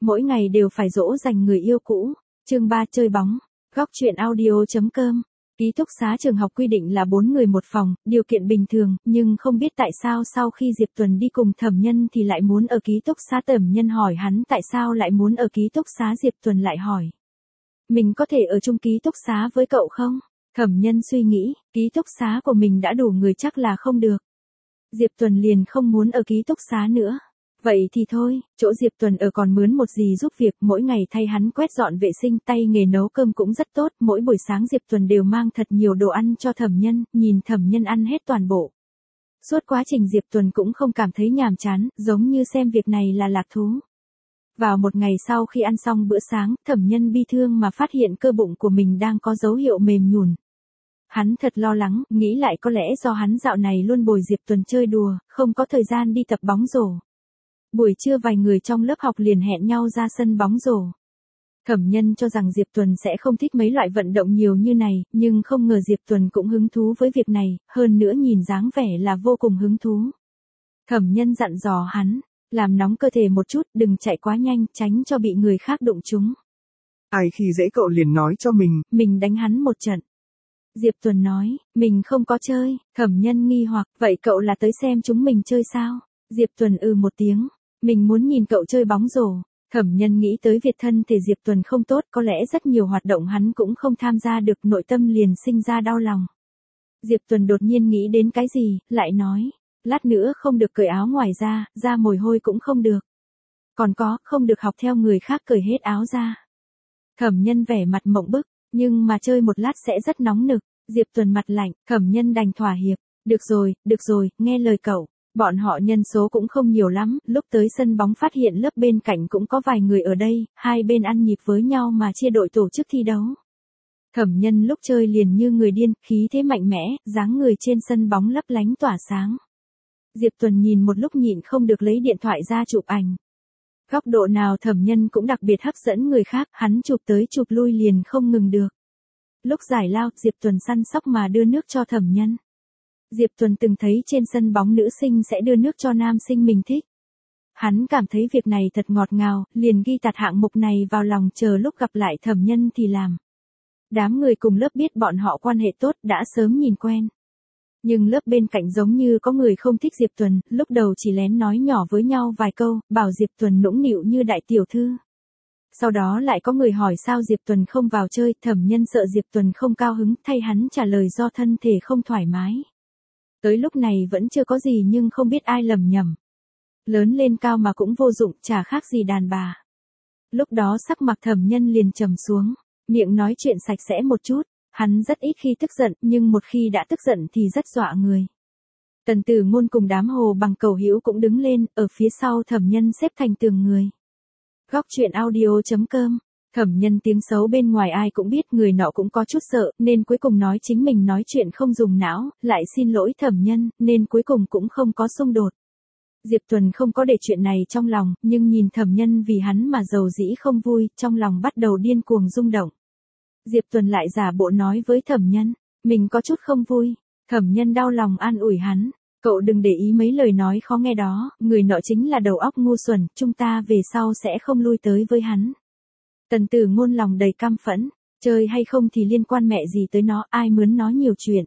Mỗi ngày đều phải dỗ dành người yêu cũ. Chương 3 chơi bóng. Góc truyện audio.com. Ký túc xá trường học quy định là 4 người một phòng, điều kiện bình thường, nhưng không biết tại sao sau khi Diệp Tuần đi cùng Thẩm Nhân thì lại muốn ở ký túc xá. Thẩm Nhân hỏi hắn tại sao lại muốn ở ký túc xá, Diệp Tuần lại hỏi: mình có thể ở chung ký túc xá với cậu không? Thẩm Nhân suy nghĩ, ký túc xá của mình đã đủ người chắc là không được. Diệp Tuần liền không muốn ở ký túc xá nữa. Vậy thì thôi, chỗ Diệp Tuần ở còn mướn một dì giúp việc, mỗi ngày thay hắn quét dọn vệ sinh, tay nghề nấu cơm cũng rất tốt, mỗi buổi sáng Diệp Tuần đều mang thật nhiều đồ ăn cho Thẩm Nhân, nhìn Thẩm Nhân ăn hết toàn bộ. Suốt quá trình Diệp Tuần cũng không cảm thấy nhàm chán, giống như xem việc này là lạc thú. Vào một ngày sau khi ăn xong bữa sáng, Thẩm Nhân bi thương mà phát hiện cơ bụng của mình đang có dấu hiệu mềm nhũn. Hắn thật lo lắng, nghĩ lại có lẽ do hắn dạo này luôn bồi Diệp Tuần chơi đùa, không có thời gian đi tập bóng rổ. Buổi trưa vài người trong lớp học liền hẹn nhau ra sân bóng rổ. Thẩm Nhân cho rằng Diệp Tuần sẽ không thích mấy loại vận động nhiều như này, nhưng không ngờ Diệp Tuần cũng hứng thú với việc này, hơn nữa nhìn dáng vẻ là vô cùng hứng thú. Thẩm Nhân dặn dò hắn, làm nóng cơ thể một chút, đừng chạy quá nhanh, tránh cho bị người khác đụng trúng. Ai khi dễ cậu liền nói cho mình đánh hắn một trận. Diệp Tuần nói, mình không có chơi. Thẩm Nhân nghi hoặc, vậy cậu là tới xem chúng mình chơi sao? Diệp Tuần một tiếng, mình muốn nhìn cậu chơi bóng rổ. Thẩm Nhân nghĩ tới việc thân thể Diệp Tuần không tốt, có lẽ rất nhiều hoạt động hắn cũng không tham gia được, nội tâm liền sinh ra đau lòng. Diệp Tuần đột nhiên nghĩ đến cái gì, lại nói, lát nữa không được cởi áo ngoài ra mồ hôi cũng không được. Còn có, không được học theo người khác cởi hết áo ra. Thẩm Nhân vẻ mặt mộng bức, nhưng mà chơi một lát sẽ rất nóng nực. Diệp Tuần mặt lạnh, Thẩm Nhân đành thỏa hiệp, được rồi, nghe lời cậu. Bọn họ nhân số cũng không nhiều lắm, lúc tới sân bóng phát hiện lớp bên cạnh cũng có vài người ở đây, hai bên ăn nhịp với nhau mà chia đội tổ chức thi đấu. Thẩm Nhân lúc chơi liền như người điên, khí thế mạnh mẽ, dáng người trên sân bóng lấp lánh tỏa sáng. Diệp Tuần nhìn một lúc nhịn không được lấy điện thoại ra chụp ảnh. Góc độ nào Thẩm Nhân cũng đặc biệt hấp dẫn người khác, hắn chụp tới chụp lui liền không ngừng được. Lúc giải lao, Diệp Tuần săn sóc mà đưa nước cho Thẩm Nhân. Diệp Tuần từng thấy trên sân bóng nữ sinh sẽ đưa nước cho nam sinh mình thích. Hắn cảm thấy việc này thật ngọt ngào, liền ghi tạt hạng mục này vào lòng, chờ lúc gặp lại Thẩm Nhân thì làm. Đám người cùng lớp biết bọn họ quan hệ tốt, đã sớm nhìn quen. Nhưng lớp bên cạnh giống như có người không thích Diệp Tuần, lúc đầu chỉ lén nói nhỏ với nhau vài câu, bảo Diệp Tuần nũng nịu như đại tiểu thư. Sau đó lại có người hỏi sao Diệp Tuần không vào chơi, Thẩm Nhân sợ Diệp Tuần không cao hứng, thay hắn trả lời do thân thể không thoải mái. Tới lúc này vẫn chưa có gì nhưng không biết ai lầm nhầm. Lớn lên cao mà cũng vô dụng, chả khác gì đàn bà. Lúc đó sắc mặt Thẩm Nhân liền trầm xuống, miệng nói chuyện sạch sẽ một chút, hắn rất ít khi tức giận, nhưng một khi đã tức giận thì rất dọa người. Tần Tử Ngôn cùng đám Hồ Bằng Cầu Hữu cũng đứng lên, ở phía sau Thẩm Nhân xếp thành tường người. Góc truyện audio.com. Thẩm Nhân tiếng xấu bên ngoài ai cũng biết, người nọ cũng có chút sợ, nên cuối cùng nói chính mình nói chuyện không dùng não, lại xin lỗi Thẩm Nhân, nên cuối cùng cũng không có xung đột. Diệp Tuần không có để chuyện này trong lòng, nhưng nhìn Thẩm Nhân vì hắn mà dầu dĩ không vui, trong lòng bắt đầu điên cuồng rung động. Diệp Tuần lại giả bộ nói với Thẩm Nhân, mình có chút không vui. Thẩm Nhân đau lòng an ủi hắn, cậu đừng để ý mấy lời nói khó nghe đó, người nọ chính là đầu óc ngu xuẩn, chúng ta về sau sẽ không lui tới với hắn. Tần Tử Ngôn lòng đầy căm phẫn, chơi hay không thì liên quan mẹ gì tới nó, ai mướn nó nhiều chuyện.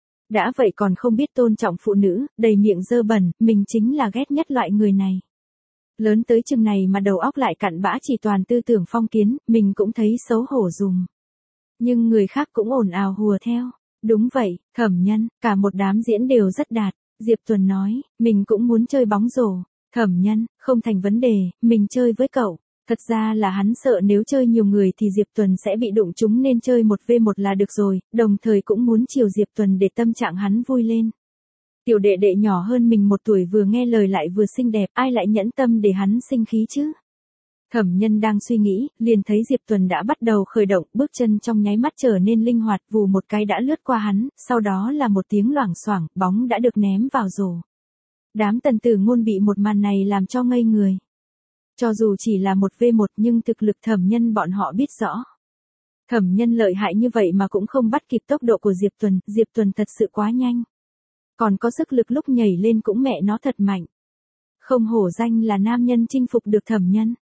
Đã vậy còn không biết tôn trọng phụ nữ, đầy miệng dơ bẩn, mình chính là ghét nhất loại người này. Lớn tới chừng này mà đầu óc lại cặn bã, chỉ toàn tư tưởng phong kiến, mình cũng thấy xấu hổ dùm. Nhưng người khác cũng ồn ào hùa theo. Đúng vậy, Thẩm Nhân, cả một đám diễn đều rất đạt. Diệp Tuần nói, mình cũng muốn chơi bóng rổ. Thẩm Nhân, không thành vấn đề, mình chơi với cậu. Thật ra là hắn sợ nếu chơi nhiều người thì Diệp Tuần sẽ bị đụng trúng nên chơi 1v1 là được rồi, đồng thời cũng muốn chiều Diệp Tuần để tâm trạng hắn vui lên. Tiểu đệ đệ nhỏ hơn mình 1 tuổi vừa nghe lời lại vừa xinh đẹp, ai lại nhẫn tâm để hắn sinh khí chứ? Thẩm Nhân đang suy nghĩ, liền thấy Diệp Tuần đã bắt đầu khởi động, bước chân trong nháy mắt trở nên linh hoạt, vù một cái đã lướt qua hắn, sau đó là một tiếng loảng xoảng, bóng đã được ném vào rổ. Đám Tần Tử Ngôn bị một màn này làm cho ngây người. Cho dù chỉ là 1v1 nhưng thực lực Thẩm Nhân bọn họ biết rõ. Thẩm Nhân lợi hại như vậy mà cũng không bắt kịp tốc độ của Diệp Tuần thật sự quá nhanh. Còn có sức lực lúc nhảy lên cũng mẹ nó thật mạnh. Không hổ danh là nam nhân chinh phục được Thẩm Nhân.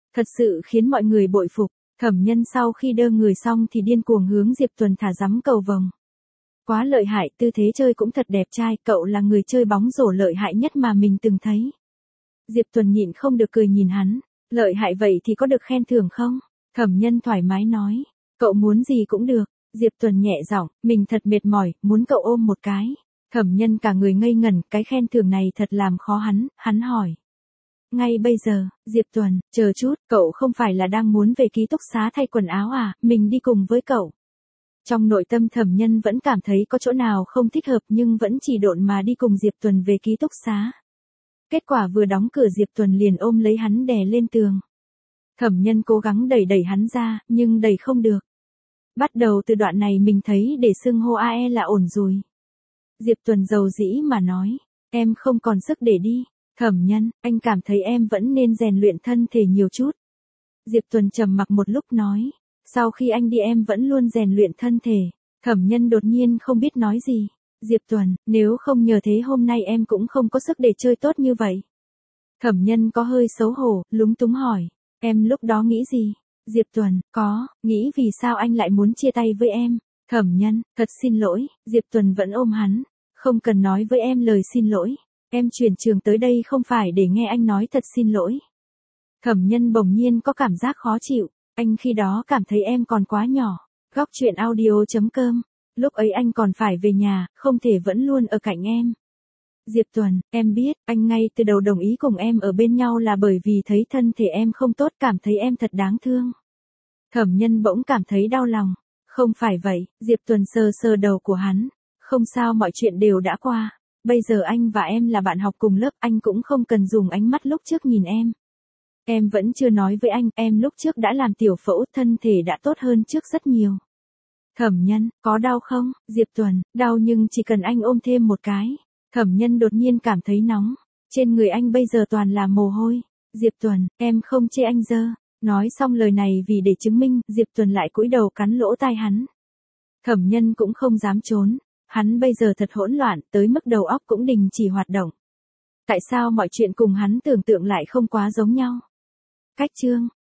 Thật sự khiến mọi người bội phục. Thẩm Nhân sau khi đơ người xong thì điên cuồng hướng Diệp Tuần thả rắm cầu vồng. Quá lợi hại, tư thế chơi cũng thật đẹp trai, cậu là người chơi bóng rổ lợi hại nhất mà mình từng thấy. Diệp Tuần nhịn không được cười nhìn hắn, lợi hại vậy thì có được khen thưởng không? Thẩm Nhân thoải mái nói, cậu muốn gì cũng được. Diệp Tuần nhẹ giọng, mình thật mệt mỏi, muốn cậu ôm một cái. Thẩm Nhân cả người ngây ngẩn, cái khen thưởng này thật làm khó hắn hỏi. Ngay bây giờ, Diệp Tuần, chờ chút, cậu không phải là đang muốn về ký túc xá thay quần áo à, mình đi cùng với cậu. Trong nội tâm Thẩm Nhân vẫn cảm thấy có chỗ nào không thích hợp nhưng vẫn chỉ độn mà đi cùng Diệp Tuần về ký túc xá. Kết quả vừa đóng cửa Diệp Tuần liền ôm lấy hắn đè lên tường. Thẩm Nhân cố gắng đẩy hắn ra, nhưng đẩy không được. Bắt đầu từ đoạn này mình thấy để xưng hô AE là ổn rồi. Diệp Tuần dầu dĩ mà nói, em không còn sức để đi. Thẩm Nhân, anh cảm thấy em vẫn nên rèn luyện thân thể nhiều chút. Diệp Tuần trầm mặc một lúc nói, sau khi anh đi em vẫn luôn rèn luyện thân thể. Thẩm Nhân đột nhiên không biết nói gì. Diệp Tuần, nếu không nhờ thế hôm nay em cũng không có sức để chơi tốt như vậy. Thẩm Nhân có hơi xấu hổ, lúng túng hỏi, em lúc đó nghĩ gì? Diệp Tuần, nghĩ vì sao anh lại muốn chia tay với em. Thẩm Nhân, thật xin lỗi. Diệp Tuần vẫn ôm hắn, không cần nói với em lời xin lỗi. Em chuyển trường tới đây không phải để nghe anh nói thật xin lỗi. Thẩm Nhân bỗng nhiên có cảm giác khó chịu, anh khi đó cảm thấy em còn quá nhỏ. Góc truyện audio.com, lúc ấy anh còn phải về nhà, không thể vẫn luôn ở cạnh em. Diệp Tuần, em biết, anh ngay từ đầu đồng ý cùng em ở bên nhau là bởi vì thấy thân thể em không tốt, cảm thấy em thật đáng thương. Thẩm Nhân bỗng cảm thấy đau lòng. Không phải vậy, Diệp Tuần sờ sờ đầu của hắn. Không sao, mọi chuyện đều đã qua. Bây giờ anh và em là bạn học cùng lớp, anh cũng không cần dùng ánh mắt lúc trước nhìn em. Em vẫn chưa nói với anh, em lúc trước đã làm tiểu phẫu, thân thể đã tốt hơn trước rất nhiều. Thẩm Nhân, có đau không? Diệp Tuần, đau nhưng chỉ cần anh ôm thêm một cái. Thẩm Nhân đột nhiên cảm thấy nóng. Trên người anh bây giờ toàn là mồ hôi. Diệp Tuần, em không chê anh dơ. Nói xong lời này vì để chứng minh, Diệp Tuần lại cúi đầu cắn lỗ tai hắn. Thẩm Nhân cũng không dám trốn. Hắn bây giờ thật hỗn loạn, tới mức đầu óc cũng đình chỉ hoạt động. Tại sao mọi chuyện cùng hắn tưởng tượng lại không quá giống nhau? Cách chương